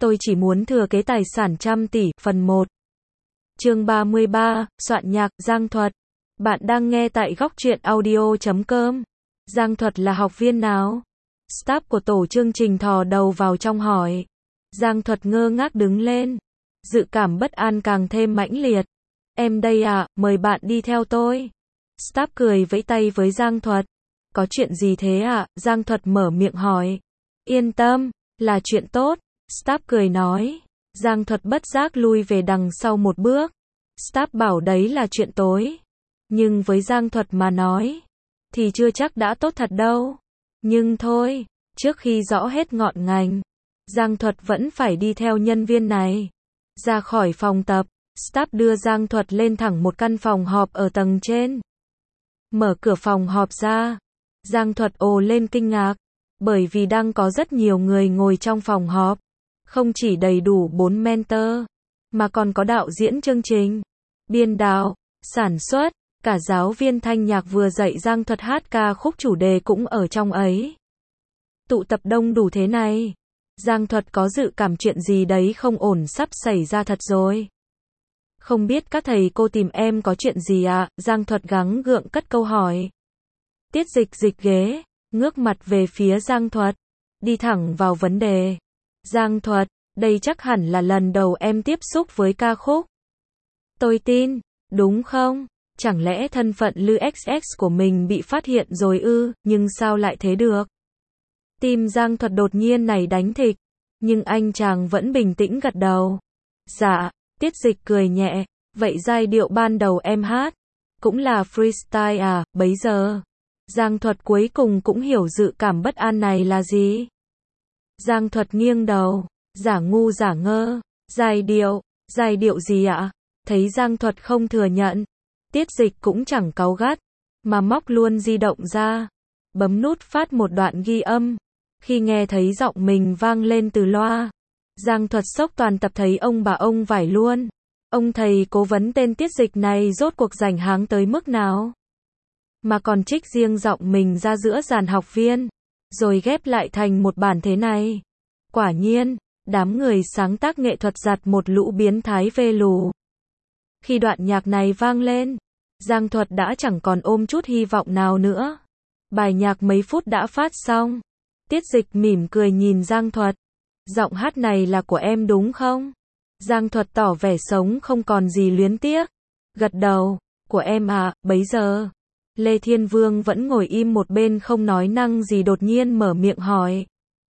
Tôi chỉ muốn thừa kế tài sản trăm tỷ, phần 1. Chương 33, soạn nhạc, Giang Thuật. Bạn đang nghe tại Góc Truyện Audio.com. Giang Thuật là học viên nào? Staff của tổ chương trình thò đầu vào trong hỏi. Giang Thuật ngơ ngác đứng lên. Dự cảm bất an càng thêm mãnh liệt. Em đây à, mời bạn đi theo tôi. Staff cười vẫy tay với Giang Thuật. Có chuyện gì thế ạ? Giang Thuật mở miệng hỏi. Yên tâm, là chuyện tốt. Staff cười nói. Giang Thuật bất giác lui về đằng sau một bước. Staff bảo đấy là chuyện tối. Nhưng với Giang Thuật mà nói, thì chưa chắc đã tốt thật đâu. Nhưng thôi, trước khi rõ hết ngọn ngành, Giang Thuật vẫn phải đi theo nhân viên này. Ra khỏi phòng tập, staff đưa Giang Thuật lên thẳng một căn phòng họp ở tầng trên. Mở cửa phòng họp ra, Giang Thuật ồ lên kinh ngạc, bởi vì đang có rất nhiều người ngồi trong phòng họp. Không chỉ đầy đủ 4 mentor, mà còn có đạo diễn chương trình, biên đạo, sản xuất, cả giáo viên thanh nhạc vừa dạy Giang Thuật hát ca khúc chủ đề cũng ở trong ấy. Tụ tập đông đủ thế này, Giang Thuật có dự cảm chuyện gì đấy không ổn sắp xảy ra thật rồi. Không biết các thầy cô tìm em có chuyện gì ạ? Giang Thuật gắng gượng cất câu hỏi. Tiết Dịch dịch ghế, ngước mặt về phía Giang Thuật, đi thẳng vào vấn đề. Giang Thuật, đây chắc hẳn là lần đầu em tiếp xúc với ca khúc. Tôi tin, đúng không? Chẳng lẽ thân phận Lư XX của mình bị phát hiện rồi ư, nhưng sao lại thế được? Tim Giang Thuật đột nhiên này đánh thịch, nhưng anh chàng vẫn bình tĩnh gật đầu. Dạ, Tiết Dịch cười nhẹ, vậy giai điệu ban đầu em hát, cũng là freestyle à, bấy giờ. Giang Thuật cuối cùng cũng hiểu dự cảm bất an này là gì. Giang Thuật nghiêng đầu, giả ngu giả ngơ, giai điệu gì ạ? Thấy Giang Thuật không thừa nhận, Tiết Dịch cũng chẳng cáu gắt, mà móc luôn di động ra, bấm nút phát một đoạn ghi âm. Khi nghe thấy giọng mình vang lên từ loa, Giang Thuật sốc toàn tập thấy ông bà ông vải luôn. Ông thầy cố vấn tên Tiết Dịch này rốt cuộc rảnh háng tới mức nào? Mà còn trích riêng giọng mình ra giữa dàn học viên, rồi ghép lại thành một bản thế này. Quả nhiên, đám người sáng tác nghệ thuật giặt một lũ biến thái phê lù. Khi đoạn nhạc này vang lên, Giang Thuật đã chẳng còn ôm chút hy vọng nào nữa. Bài nhạc mấy phút đã phát xong. Tiết Dịch mỉm cười nhìn Giang Thuật. Giọng hát này là của em đúng không? Giang Thuật tỏ vẻ sống không còn gì luyến tiếc. Gật đầu, của em à, bấy giờ. Lê Thiên Vương vẫn ngồi im một bên không nói năng gì đột nhiên mở miệng hỏi.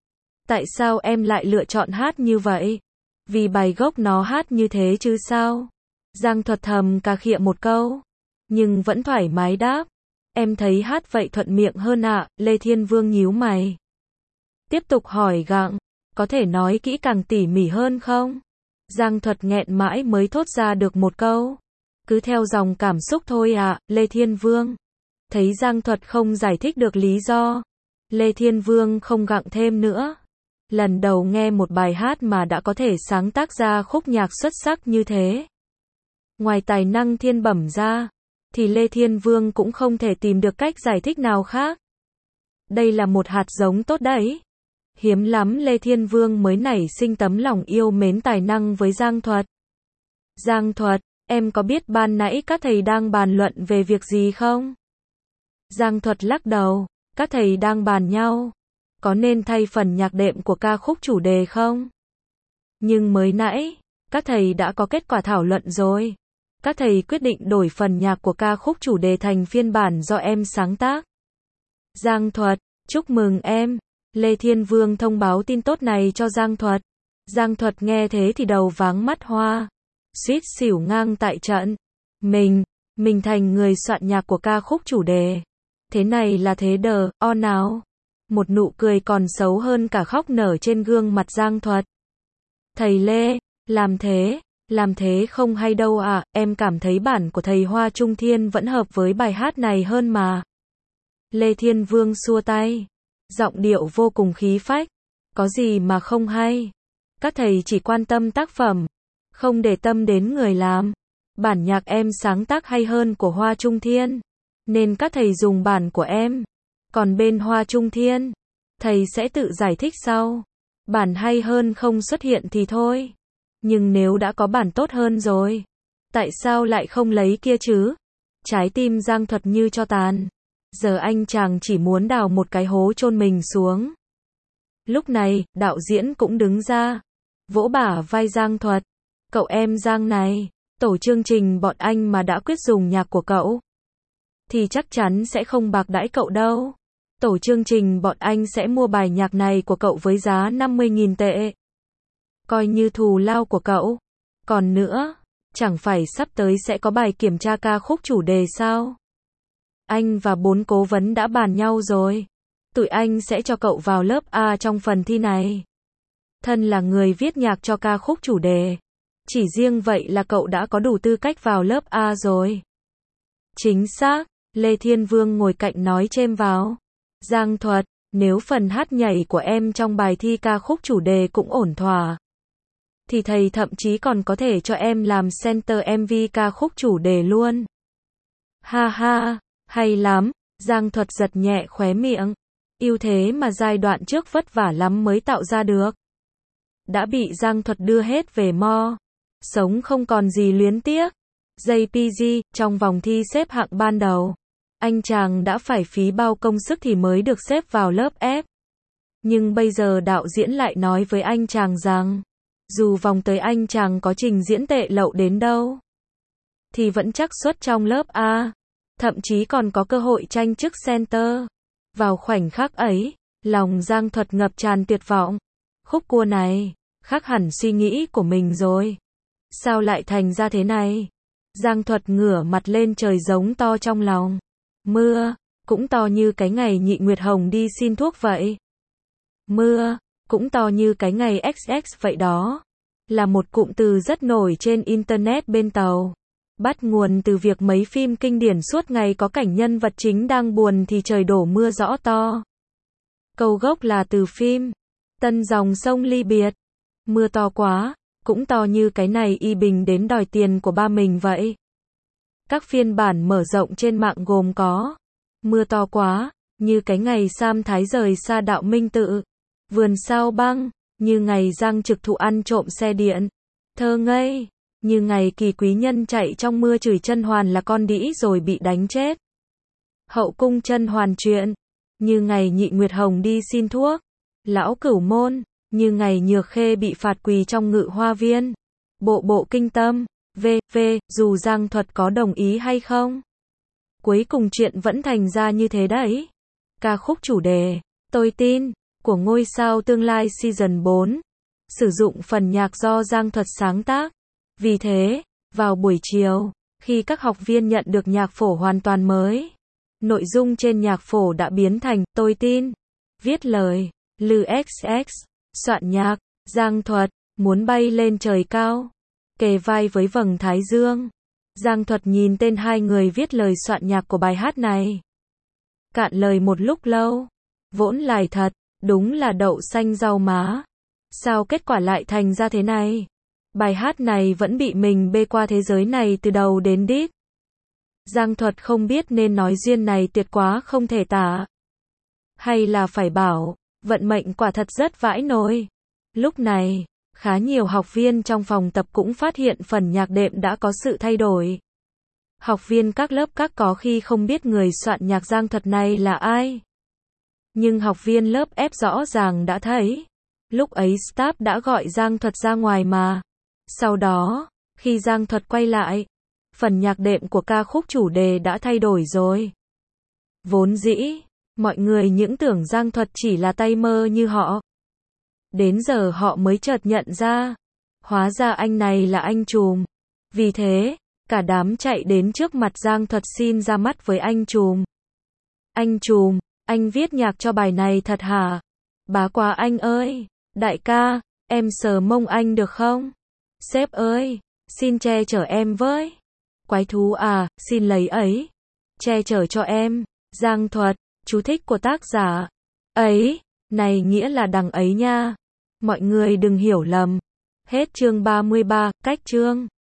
Tại sao em lại lựa chọn hát như vậy? Vì bài gốc nó hát như thế chứ sao? Giang Thuật thầm cà khịa một câu, nhưng vẫn thoải mái đáp. Em thấy hát vậy thuận miệng hơn ạ. Lê Thiên Vương nhíu mày, tiếp tục hỏi gặng, có thể nói kỹ càng tỉ mỉ hơn không? Giang Thuật nghẹn mãi mới thốt ra được một câu. Cứ theo dòng cảm xúc thôi ạ. Lê Thiên Vương thấy Giang Thuật không giải thích được lý do, Lê Thiên Vương không gặng thêm nữa. Lần đầu nghe một bài hát mà đã có thể sáng tác ra khúc nhạc xuất sắc như thế. Ngoài tài năng thiên bẩm ra, thì Lê Thiên Vương cũng không thể tìm được cách giải thích nào khác. Đây là một hạt giống tốt đấy. Hiếm lắm Lê Thiên Vương mới nảy sinh tấm lòng yêu mến tài năng với Giang Thuật. Giang Thuật, em có biết ban nãy các thầy đang bàn luận về việc gì không? Giang Thuật lắc đầu, các thầy đang bàn nhau. Có nên thay phần nhạc đệm của ca khúc chủ đề không? Nhưng mới nãy, các thầy đã có kết quả thảo luận rồi. Các thầy quyết định đổi phần nhạc của ca khúc chủ đề thành phiên bản do em sáng tác. Giang Thuật, chúc mừng em. Lê Thiên Vương thông báo tin tốt này cho Giang Thuật. Giang Thuật nghe thế thì đầu váng mắt hoa, suýt xỉu ngang tại trận. Mình thành người soạn nhạc của ca khúc chủ đề. Thế này là thế đờ, o nào. Một nụ cười còn xấu hơn cả khóc nở trên gương mặt Giang Thuật. Thầy Lê, làm thế không hay đâu ạ, em cảm thấy bản của thầy Hoa Trung Thiên vẫn hợp với bài hát này hơn mà. Lê Thiên Vương xua tay, giọng điệu vô cùng khí phách. Có gì mà không hay. Các thầy chỉ quan tâm tác phẩm, không để tâm đến người làm. Bản nhạc em sáng tác hay hơn của Hoa Trung Thiên, nên các thầy dùng bản của em. Còn bên Hoa Trung Thiên, thầy sẽ tự giải thích sau. Bản hay hơn không xuất hiện thì thôi. Nhưng nếu đã có bản tốt hơn rồi, tại sao lại không lấy kia chứ? Trái tim Giang Thuật như tro tàn. Giờ anh chàng chỉ muốn đào một cái hố chôn mình xuống. Lúc này, đạo diễn cũng đứng ra, vỗ bả vai Giang Thuật. Cậu em Giang này, tổ chương trình bọn anh mà đã quyết dùng nhạc của cậu, thì chắc chắn sẽ không bạc đãi cậu đâu. Tổ chương trình bọn anh sẽ mua bài nhạc này của cậu với giá 50.000 tệ. Coi như thù lao của cậu. Còn nữa, chẳng phải sắp tới sẽ có bài kiểm tra ca khúc chủ đề sao? Anh và 4 cố vấn đã bàn nhau rồi. Tụi anh sẽ cho cậu vào lớp A trong phần thi này. Thân là người viết nhạc cho ca khúc chủ đề, chỉ riêng vậy là cậu đã có đủ tư cách vào lớp A rồi. Chính xác, Lê Thiên Vương ngồi cạnh nói chêm vào. Giang Thuật, nếu phần hát nhảy của em trong bài thi ca khúc chủ đề cũng ổn thỏa, thì thầy thậm chí còn có thể cho em làm center MV ca khúc chủ đề luôn. Ha ha, hay lắm, Giang Thuật giật nhẹ khóe miệng. Ưu thế mà giai đoạn trước vất vả lắm mới tạo ra được, đã bị Giang Thuật đưa hết về mo. Sống không còn gì luyến tiếc. JPG, trong vòng thi xếp hạng ban đầu, anh chàng đã phải phí bao công sức thì mới được xếp vào lớp F. Nhưng bây giờ đạo diễn lại nói với anh chàng rằng, dù vòng tới anh chàng có trình diễn tệ lậu đến đâu, thì vẫn chắc suất trong lớp A. Thậm chí còn có cơ hội tranh chức center. Vào khoảnh khắc ấy, lòng Giang Thuật ngập tràn tuyệt vọng. Khúc cua này, khác hẳn suy nghĩ của mình rồi. Sao lại thành ra thế này? Giang Thuật ngửa mặt lên trời giống to trong lòng. Mưa, cũng to như cái ngày Nhị Nguyệt Hồng đi xin thuốc vậy. Mưa, cũng to như cái ngày XX vậy đó. Là một cụm từ rất nổi trên Internet bên tàu. Bắt nguồn từ việc mấy phim kinh điển suốt ngày có cảnh nhân vật chính đang buồn thì trời đổ mưa rõ to. Câu gốc là từ phim Tân dòng sông ly biệt. Mưa to quá, cũng to như cái này Y Bình đến đòi tiền của ba mình vậy. Các phiên bản mở rộng trên mạng gồm có Mưa to quá, như cái ngày Sam Thái rời xa đạo minh tự. Vườn sao băng, như ngày Giang Trực Thụ ăn trộm xe điện. Thơ ngây, như ngày Kỳ Quý Nhân chạy trong mưa chửi Chân Hoàn là con đĩ rồi bị đánh chết. Hậu cung Chân Hoàn chuyện, như ngày Nhị Nguyệt Hồng đi xin thuốc. Lão Cửu Môn, như ngày Nhược Khê bị phạt quỳ trong Ngự Hoa Viên. Bộ bộ kinh tâm, v.v. dù Giang Thuật có đồng ý hay không, cuối cùng chuyện vẫn thành ra như thế đấy. Ca khúc chủ đề, Tôi Tin, của Ngôi Sao Tương Lai Season 4, sử dụng phần nhạc do Giang Thuật sáng tác. Vì thế, vào buổi chiều, khi các học viên nhận được nhạc phổ hoàn toàn mới, nội dung trên nhạc phổ đã biến thành Tôi Tin. Viết lời, Lư XX, soạn nhạc, Giang Thuật, muốn bay lên trời cao, kề vai với vầng thái dương. Giang Thuật nhìn tên hai người viết lời soạn nhạc của bài hát này. Cạn lời một lúc lâu. Vỗn lài thật, đúng là đậu xanh rau má. Sao kết quả lại thành ra thế này? Bài hát này vẫn bị mình bê qua thế giới này từ đầu đến đít. Giang Thuật không biết nên nói duyên này tuyệt quá không thể tả, hay là phải bảo, vận mệnh quả thật rất vãi nồi. Lúc này, khá nhiều học viên trong phòng tập cũng phát hiện phần nhạc đệm đã có sự thay đổi. Học viên các lớp các có khi không biết người soạn nhạc Giang Thuật này là ai. Nhưng học viên lớp F rõ ràng đã thấy. Lúc ấy staff đã gọi Giang Thuật ra ngoài mà. Sau đó, khi Giang Thuật quay lại, phần nhạc đệm của ca khúc chủ đề đã thay đổi rồi. Vốn dĩ, mọi người những tưởng Giang Thuật chỉ là tay mơ như họ. Đến giờ họ mới chợt nhận ra, hóa ra anh này là anh trùm. Vì thế, cả đám chạy đến trước mặt Giang Thuật xin ra mắt với anh trùm. Anh trùm, anh viết nhạc cho bài này thật hả? Bá quá anh ơi, đại ca, em sờ mông anh được không? Sếp ơi, xin che chở em với. Quái thú à, xin lấy ấy. Che chở cho em. Giang Thuật, chú thích của tác giả. Ấy, này nghĩa là đằng ấy nha. Mọi người đừng hiểu lầm. Hết chương 33, cách chương.